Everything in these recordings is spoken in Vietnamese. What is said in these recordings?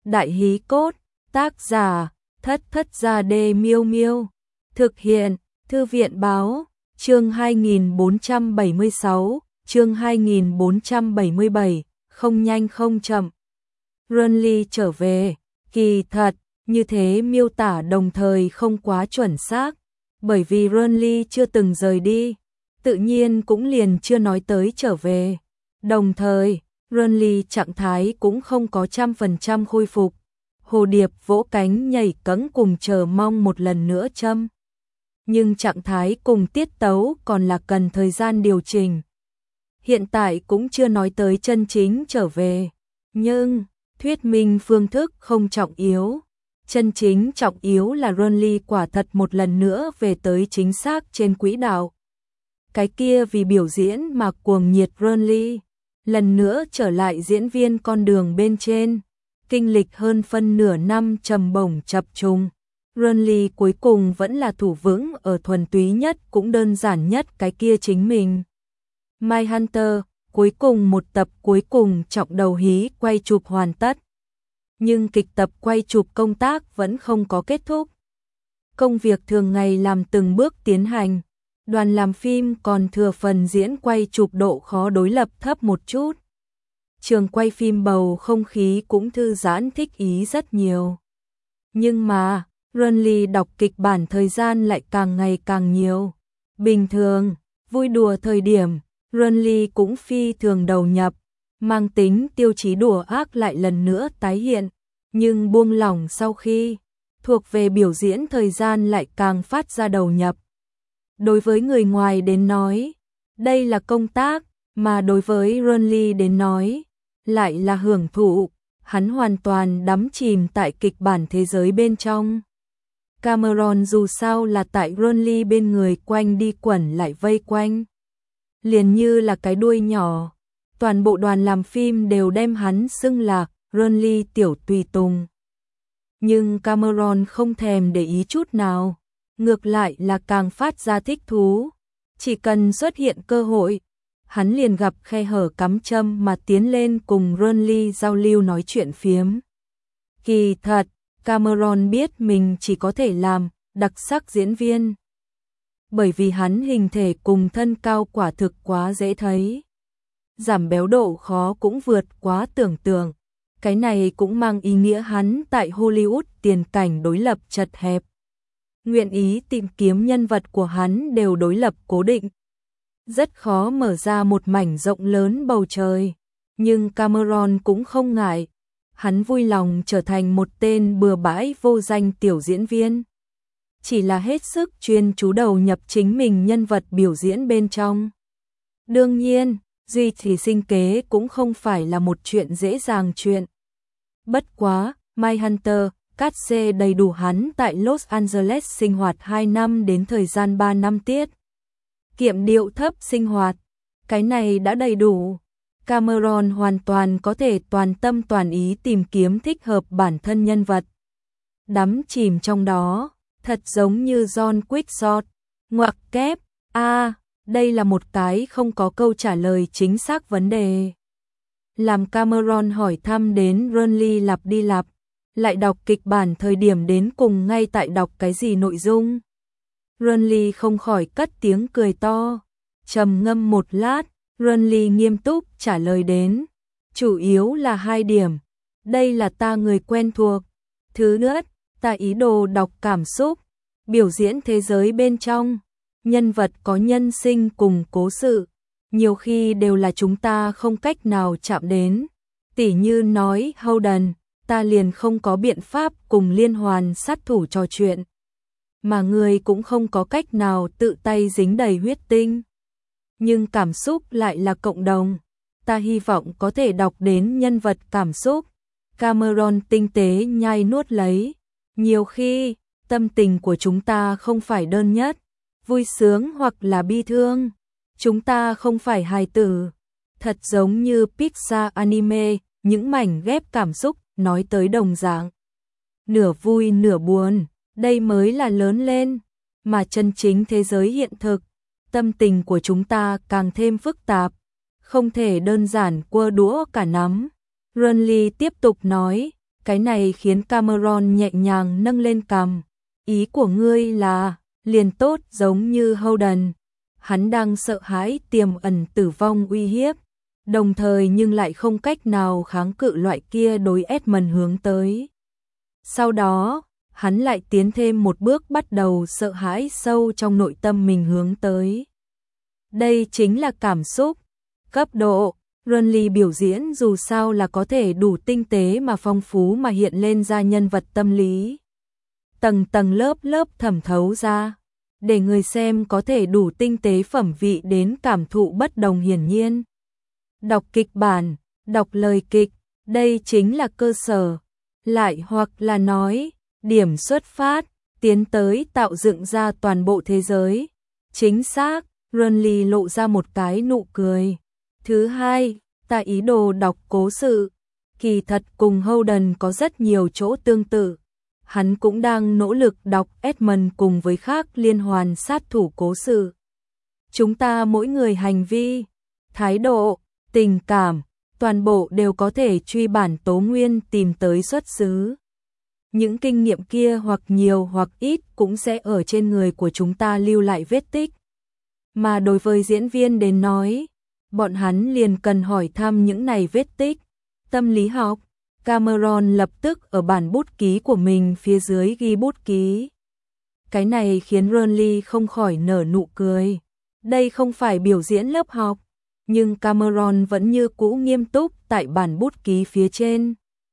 Đại hí cốt, tác giả, Thất Thất Gia Đê Miêu Miêu. Thực hiện, Thư viện báo, chương 2476, chương 2477, không nhanh không chậm. Renly trở về, kỳ thật, như thế miêu tả đồng thời không quá chuẩn xác, bởi vì Renly chưa từng rời đi, tự nhiên cũng liền chưa nói tới trở về. Đồng thời, Renly trạng thái cũng không có 100% khôi phục. Hồ điệp vỗ cánh nhảy cẫng cùng chờ mong một lần nữa châm. Nhưng trạng thái cùng tiết tấu còn là cần thời gian điều chỉnh. Hiện tại cũng chưa nói tới chân chính trở về. Nhưng, thuyết minh phương thức không trọng yếu. Chân chính trọng yếu là Renly quả thật một lần nữa về tới chính xác trên quỹ đạo. Cái kia vì biểu diễn mà cuồng nhiệt Renly, lần nữa trở lại diễn viên con đường bên trên. Kinh lịch hơn phân nửa năm trầm bổng chập trùng, Renly cuối cùng vẫn là thủ vững ở thuần túy nhất cũng đơn giản nhất cái kia chính mình. Mindhunter, cuối cùng một tập cuối cùng trọng đầu hí quay chụp hoàn tất. Nhưng kịch tập quay chụp công tác vẫn không có kết thúc. Công việc thường ngày làm từng bước tiến hành, đoàn làm phim còn thừa phần diễn quay chụp độ khó đối lập thấp một chút. Trường quay phim bầu không khí cũng thư giãn thích ý rất nhiều. Nhưng mà, Renly đọc kịch bản thời gian lại càng ngày càng nhiều. Bình thường, vui đùa thời điểm, Renly cũng phi thường đầu nhập, mang tính tiêu chí đùa ác lại lần nữa tái hiện, nhưng buông lỏng sau khi thuộc về biểu diễn thời gian lại càng phát ra đầu nhập. Đối với người ngoài đến nói, đây là công tác, mà đối với Renly đến nói, lại là hưởng thụ, hắn hoàn toàn đắm chìm tại kịch bản thế giới bên trong. Cameron dù sao là tại Renly bên người quanh đi quẩn lại vây quanh. Liền như là cái đuôi nhỏ, toàn bộ đoàn làm phim đều đem hắn xưng là Renly tiểu tùy tùng. Nhưng Cameron không thèm để ý chút nào, ngược lại là càng phát ra thích thú. Chỉ cần xuất hiện cơ hội, hắn liền gặp khe hở cắm châm mà tiến lên cùng Renly giao lưu nói chuyện phiếm. Kỳ thật, Cameron biết mình chỉ có thể làm đặc sắc diễn viên. Bởi vì hắn hình thể cùng thân cao quả thực quá dễ thấy. Giảm béo độ khó cũng vượt quá tưởng tượng. Cái này cũng mang ý nghĩa hắn tại Hollywood tiền cảnh đối lập chật hẹp. Nguyện ý tìm kiếm nhân vật của hắn đều đối lập cố định. Rất khó mở ra một mảnh rộng lớn bầu trời. Nhưng Cameron cũng không ngại. Hắn vui lòng trở thành một tên bừa bãi vô danh tiểu diễn viên. Chỉ là hết sức chuyên chú đầu nhập chính mình nhân vật biểu diễn bên trong. Đương nhiên, duy trì sinh kế cũng không phải là một chuyện dễ dàng chuyện. Bất quá, Mindhunter, cát xê đầy đủ hắn tại Los Angeles sinh hoạt 2 năm đến thời gian 3 năm tiết. Kiệm điệu thấp sinh hoạt, cái này đã đầy đủ. Cameron hoàn toàn có thể toàn tâm toàn ý tìm kiếm thích hợp bản thân nhân vật. Đắm chìm trong đó, thật giống như John Quickshot, ngoặc kép, đây là một cái không có câu trả lời chính xác vấn đề. Làm Cameron hỏi thăm đến Renly lặp đi lặp, lại đọc kịch bản thời điểm đến cùng ngay tại đọc cái gì nội dung. Renly không khỏi cất tiếng cười to, trầm ngâm một lát, Renly nghiêm túc trả lời đến, chủ yếu là 2 điểm, đây là ta người quen thuộc. Thứ nhất, ta ý đồ đọc cảm xúc, biểu diễn thế giới bên trong, nhân vật có nhân sinh cùng cố sự, nhiều khi đều là chúng ta không cách nào chạm đến. Tỉ như nói Holden, ta liền không có biện pháp cùng liên hoàn sát thủ trò chuyện, mà người cũng không có cách nào tự tay dính đầy huyết tinh. Nhưng cảm xúc lại là cộng đồng, ta hy vọng có thể đọc đến nhân vật cảm xúc. Cameron tinh tế nhai nuốt lấy, nhiều khi, tâm tình của chúng ta không phải đơn nhất, vui sướng hoặc là bi thương. Chúng ta không phải hài tử, thật giống như Pixar anime, những mảnh ghép cảm xúc nói tới đồng dạng. Nửa vui nửa buồn, đây mới là lớn lên, mà chân chính thế giới hiện thực. Tâm tình của chúng ta càng thêm phức tạp, không thể đơn giản quơ đũa cả nắm. Renly tiếp tục nói, Cái này khiến Cameron nhẹ nhàng nâng lên cằm. Ý của ngươi là, liền tốt giống như Holden. Hắn đang sợ hãi tiềm ẩn tử vong uy hiếp, đồng thời nhưng lại không cách nào kháng cự loại kia đối Edmund hướng tới. Sau đó, hắn lại tiến thêm một bước bắt đầu sợ hãi sâu trong nội tâm mình hướng tới. Đây chính là cảm xúc, cấp độ. Renly biểu diễn dù sao là có thể đủ tinh tế mà phong phú mà hiện lên ra nhân vật tâm lý. Tầng tầng lớp lớp thẩm thấu ra, để người xem có thể đủ tinh tế phẩm vị đến cảm thụ bất đồng hiển nhiên. Đọc kịch bản, đọc lời kịch, đây chính là cơ sở. Lại hoặc là nói, điểm xuất phát, tiến tới tạo dựng ra toàn bộ thế giới. Chính xác, Renly lộ ra một cái nụ cười. Thứ hai, ta ý đồ đọc cố sự. Kỳ thật cùng Holden có rất nhiều chỗ tương tự. Hắn cũng đang nỗ lực đọc Edmund cùng với khác liên hoàn sát thủ cố sự. Chúng ta mỗi người hành vi, thái độ, tình cảm, toàn bộ đều có thể truy bản tố nguyên tìm tới xuất xứ. Những kinh nghiệm kia hoặc nhiều hoặc ít cũng sẽ ở trên người của chúng ta lưu lại vết tích. Mà đối với diễn viên đến nói, bọn hắn liền cần hỏi thăm những này vết tích. Tâm lý học, Cameron lập tức ở bản bút ký của mình phía dưới ghi bút ký. Cái này khiến Renly không khỏi nở nụ cười. Đây không phải biểu diễn lớp học, nhưng Cameron vẫn như cũ nghiêm túc tại bản bút ký phía trên.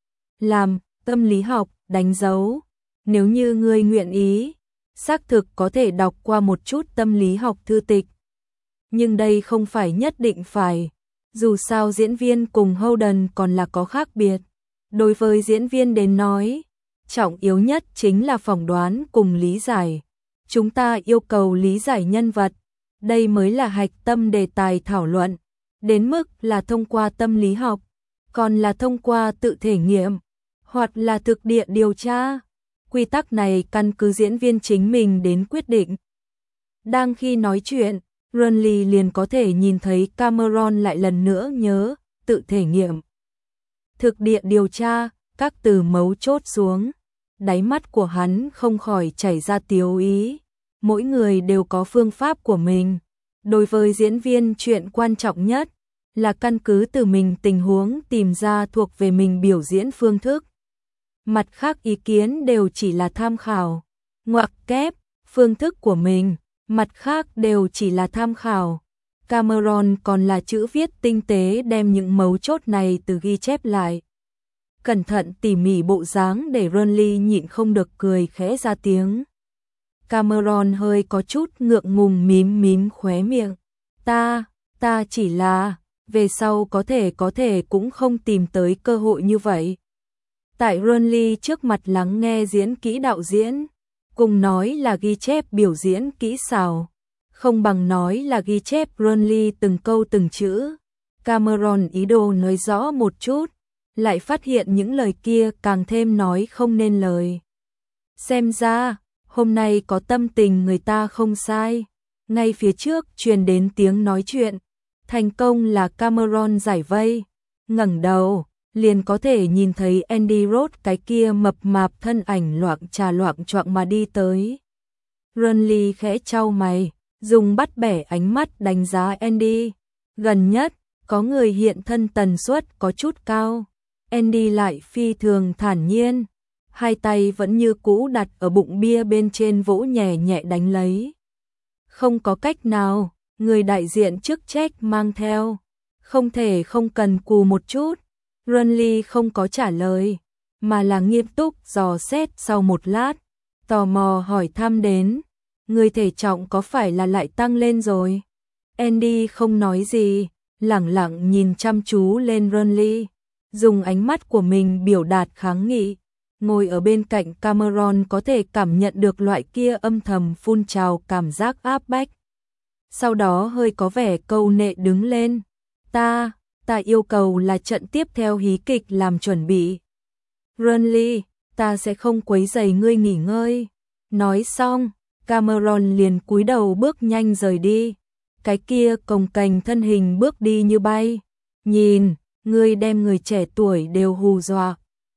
Làm, tâm lý học, đánh dấu. Nếu như ngươi nguyện ý, xác thực có thể đọc qua một chút tâm lý học thư tịch. Nhưng đây không phải nhất định phải. Dù sao diễn viên cùng Holden còn là có khác biệt. Đối với diễn viên đến nói, trọng yếu nhất chính là phỏng đoán cùng lý giải. Chúng ta yêu cầu lý giải nhân vật. Đây mới là hạch tâm đề tài thảo luận. Đến mức là thông qua tâm lý học, còn là thông qua tự thể nghiệm, hoặc là thực địa điều tra. Quy tắc này căn cứ diễn viên chính mình đến quyết định. Đang khi nói chuyện, Renly liền có thể nhìn thấy Cameron lại lần nữa nhớ, tự thể nghiệm. Thực địa điều tra, các từ mấu chốt xuống. Đáy mắt của hắn không khỏi chảy ra tiếu ý. Mỗi người đều có phương pháp của mình. Đối với diễn viên chuyện quan trọng nhất là căn cứ từ mình tình huống tìm ra thuộc về mình biểu diễn phương thức. Mặt khác ý kiến đều chỉ là tham khảo, ngoặc kép, phương thức của mình, mặt khác đều chỉ là tham khảo. Cameron còn là chữ viết tinh tế đem những mấu chốt này từ ghi chép lại. Cẩn thận tỉ mỉ bộ dáng để Renly nhịn không được cười khẽ ra tiếng. Cameron hơi có chút ngượng ngùng mím khóe miệng. Ta chỉ là, về sau có thể cũng không tìm tới cơ hội như vậy. Tại Renly trước mặt lắng nghe diễn kỹ đạo diễn, cùng nói là ghi chép biểu diễn kỹ xảo, không bằng nói là ghi chép Renly từng câu từng chữ. Cameron ý đồ nói rõ một chút, lại phát hiện những lời kia càng thêm nói không nên lời. Xem ra, hôm nay có tâm tình người ta không sai. Ngay phía trước truyền đến tiếng nói chuyện, thành công là Cameron giải vây. Ngẩng đầu, liền có thể nhìn thấy Andy Roth cái kia mập mạp thân ảnh loạng choạng mà đi tới. Renly khẽ chau mày, dùng bắt bẻ ánh mắt đánh giá Andy. Gần nhất, có người hiện thân tần suất có chút cao. Andy lại phi thường thản nhiên, hai tay vẫn như cũ đặt ở bụng bia bên trên vỗ nhẹ nhẹ đánh lấy. Không có cách nào, người đại diện chức trách mang theo, không thể không cần cù một chút. Renly không có trả lời, mà là nghiêm túc dò xét sau một lát, tò mò hỏi thăm đến, người thể trọng có phải là lại tăng lên rồi? Andy không nói gì, lẳng lặng nhìn chăm chú lên Renly, dùng ánh mắt của mình biểu đạt kháng nghị. Ngồi ở bên cạnh Cameron có thể cảm nhận được loại kia âm thầm phun trào cảm giác áp bách. Sau đó hơi có vẻ câu nệ đứng lên. Ta yêu cầu là trận tiếp theo hí kịch làm chuẩn bị. Renly, ta sẽ không quấy rầy ngươi nghỉ ngơi. Nói xong, Cameron liền cúi đầu bước nhanh rời đi. Cái kia cồng kềnh thân hình bước đi như bay. Nhìn, ngươi đem người trẻ tuổi đều hù dọa.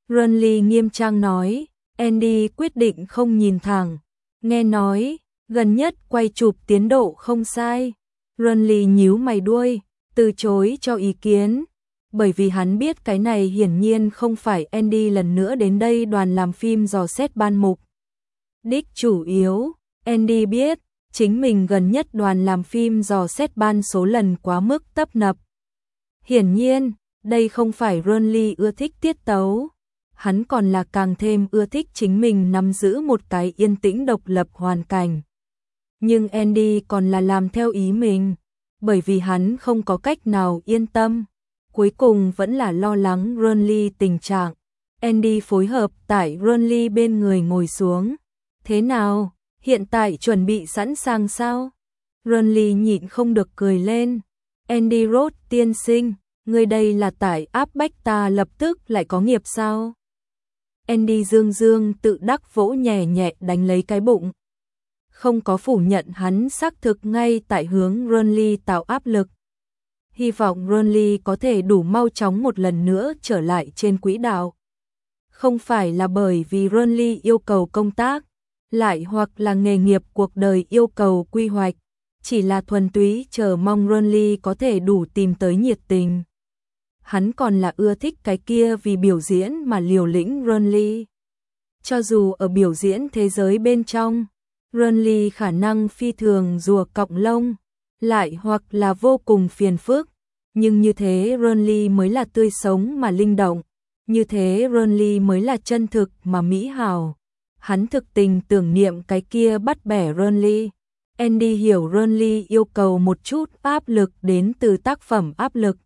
Runly nghiêm trang nói, Andy quyết định không nhìn thẳng. Nghe nói, gần nhất quay chụp tiến độ không sai. Runly nhíu mày đuôi, từ chối cho ý kiến. Bởi vì hắn biết cái này hiển nhiên không phải Andy lần nữa đến đây đoàn làm phim dò xét ban mục. Đích chủ yếu, Andy biết, chính mình gần nhất đoàn làm phim dò xét ban số lần quá mức tấp nập. Hiển nhiên, đây không phải Runly ưa thích tiết tấu. Hắn còn là càng thêm ưa thích chính mình nắm giữ một cái yên tĩnh độc lập hoàn cảnh. Nhưng Andy còn là làm theo ý mình, bởi vì hắn không có cách nào yên tâm. Cuối cùng vẫn là lo lắng Runly tình trạng. Andy phối hợp tại Runly bên người ngồi xuống. Thế nào, hiện tại chuẩn bị sẵn sàng sao? Runly nhịn không được cười lên. Andy Roth tiên sinh, người đây là tại áp bách ta lập tức lại có nghiệp sao? Andy dương dương tự đắc vỗ nhẹ nhẹ đánh lấy cái bụng. Không có phủ nhận hắn xác thực ngay tại hướng Runly tạo áp lực. Hy vọng Runly có thể đủ mau chóng một lần nữa trở lại trên quỹ đạo. Không phải là bởi vì Runly yêu cầu công tác, lại hoặc là nghề nghiệp cuộc đời yêu cầu quy hoạch, chỉ là thuần túy chờ mong Runly có thể đủ tìm tới nhiệt tình. Hắn còn là ưa thích cái kia vì biểu diễn mà liều lĩnh Runly. Cho dù ở biểu diễn thế giới bên trong, Runly khả năng phi thường rùa cọng lông, lại hoặc là vô cùng phiền phức, nhưng như thế Runly mới là tươi sống mà linh động, như thế Runly mới là chân thực mà mỹ hảo. Hắn thực tình tưởng niệm cái kia bắt bẻ Runly. Andy hiểu Runly yêu cầu một chút áp lực đến từ tác phẩm áp lực.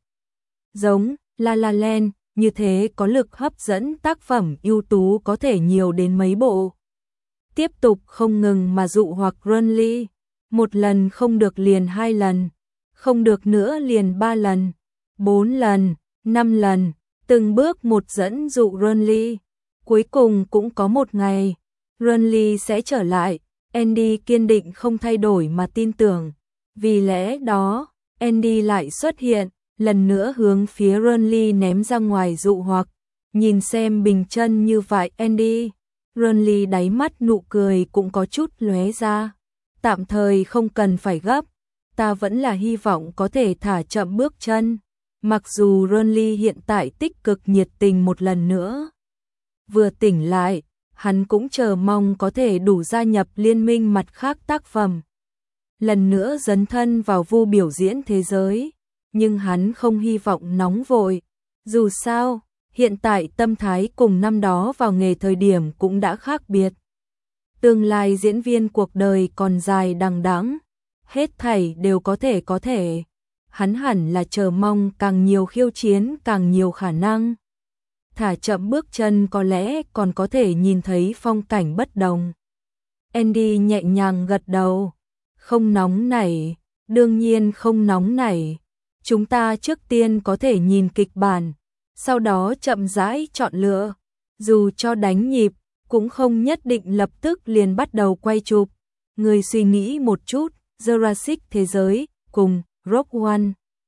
Giống La La Land, như thế có lực hấp dẫn tác phẩm ưu tú có thể nhiều đến mấy bộ. Tiếp tục không ngừng mà dụ hoặc Runly, một lần không được liền 2 lần, không được nữa liền 3 lần, 4 lần, 5 lần, từng bước một dẫn dụ Runly. Cuối cùng cũng có một ngày, Runly sẽ trở lại. Andy kiên định không thay đổi mà tin tưởng. Vì lẽ đó, Andy lại xuất hiện, lần nữa hướng phía Runly ném ra ngoài dụ hoặc. Nhìn xem bình chân như vậy Andy. Runly đáy mắt nụ cười cũng có chút lóe ra. Tạm thời không cần phải gấp. Ta vẫn là hy vọng có thể thả chậm bước chân. Mặc dù Runly hiện tại tích cực nhiệt tình một lần nữa. Vừa tỉnh lại, hắn cũng chờ mong có thể đủ gia nhập liên minh mặt khác tác phẩm. Lần nữa dấn thân vào vu biểu diễn thế giới. Nhưng hắn không hy vọng nóng vội. Dù sao, hiện tại tâm thái cùng năm đó vào nghề thời điểm cũng đã khác biệt. Tương lai diễn viên cuộc đời còn dài đằng đẵng, hết thảy đều có thể. Hắn hẳn là chờ mong càng nhiều khiêu chiến, càng nhiều khả năng. Thả chậm bước chân có lẽ còn có thể nhìn thấy phong cảnh bất đồng. Andy nhẹ nhàng gật đầu. Không nóng nảy, đương nhiên không nóng nảy. Chúng ta trước tiên có thể nhìn kịch bản, sau đó chậm rãi chọn lựa. Dù cho đánh nhịp, cũng không nhất định lập tức liền bắt đầu quay chụp. Người suy nghĩ một chút, Jurassic thế giới, cùng Rogue One.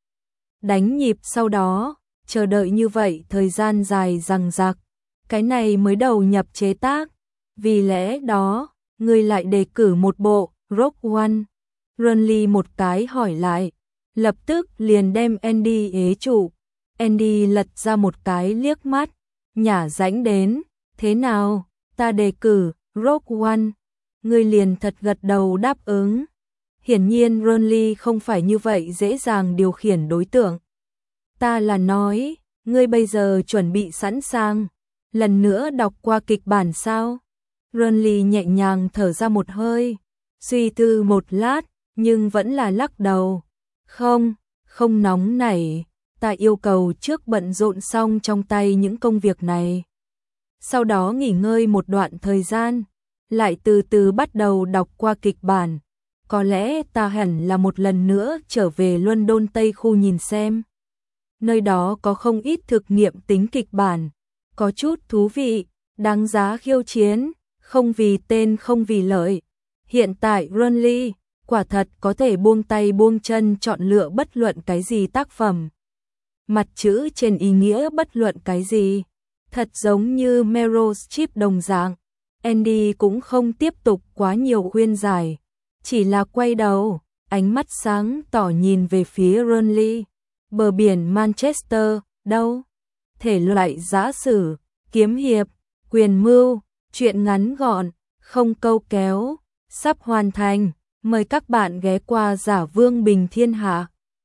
Đánh nhịp sau đó, chờ đợi như vậy thời gian dài dằng dặc. Cái này mới đầu nhập chế tác. Vì lẽ đó, người lại đề cử một bộ, Rogue One. Runly một cái hỏi lại. Lập tức liền đem Andy ế trụ. Andy lật ra một cái liếc mắt, nhả rãnh đến. Thế nào, ta đề cử, Rogue One. Người liền thật gật đầu đáp ứng. Hiển nhiên Runly không phải như vậy dễ dàng điều khiển đối tượng. Ta là nói, ngươi bây giờ chuẩn bị sẵn sàng. Lần nữa đọc qua kịch bản sao? Runly nhẹ nhàng thở ra một hơi. Suy tư một lát, nhưng vẫn là lắc đầu. Không nóng nảy. Ta yêu cầu trước bận rộn xong trong tay những công việc này. Sau đó nghỉ ngơi một đoạn thời gian. Lại từ từ bắt đầu đọc qua kịch bản. Có lẽ ta hẳn là một lần nữa trở về London Tây khu nhìn xem. Nơi đó có không ít thực nghiệm tính kịch bản. Có chút thú vị, đáng giá khiêu chiến, không vì tên không vì lợi. Hiện tại Runly, quả thật có thể buông tay buông chân chọn lựa bất luận cái gì tác phẩm. Mặt chữ trên ý nghĩa bất luận cái gì. Thật giống như Meryl Streep đồng dạng, Andy cũng không tiếp tục quá nhiều khuyên giải, chỉ là quay đầu, ánh mắt sáng tỏ nhìn về phía Burnley. Bờ biển Manchester, đâu? Thể loại giã sử, kiếm hiệp, quyền mưu, truyện ngắn gọn, không câu kéo, sắp hoàn thành. Mời các bạn ghé qua Giả Vương Bình Thiên Hạ.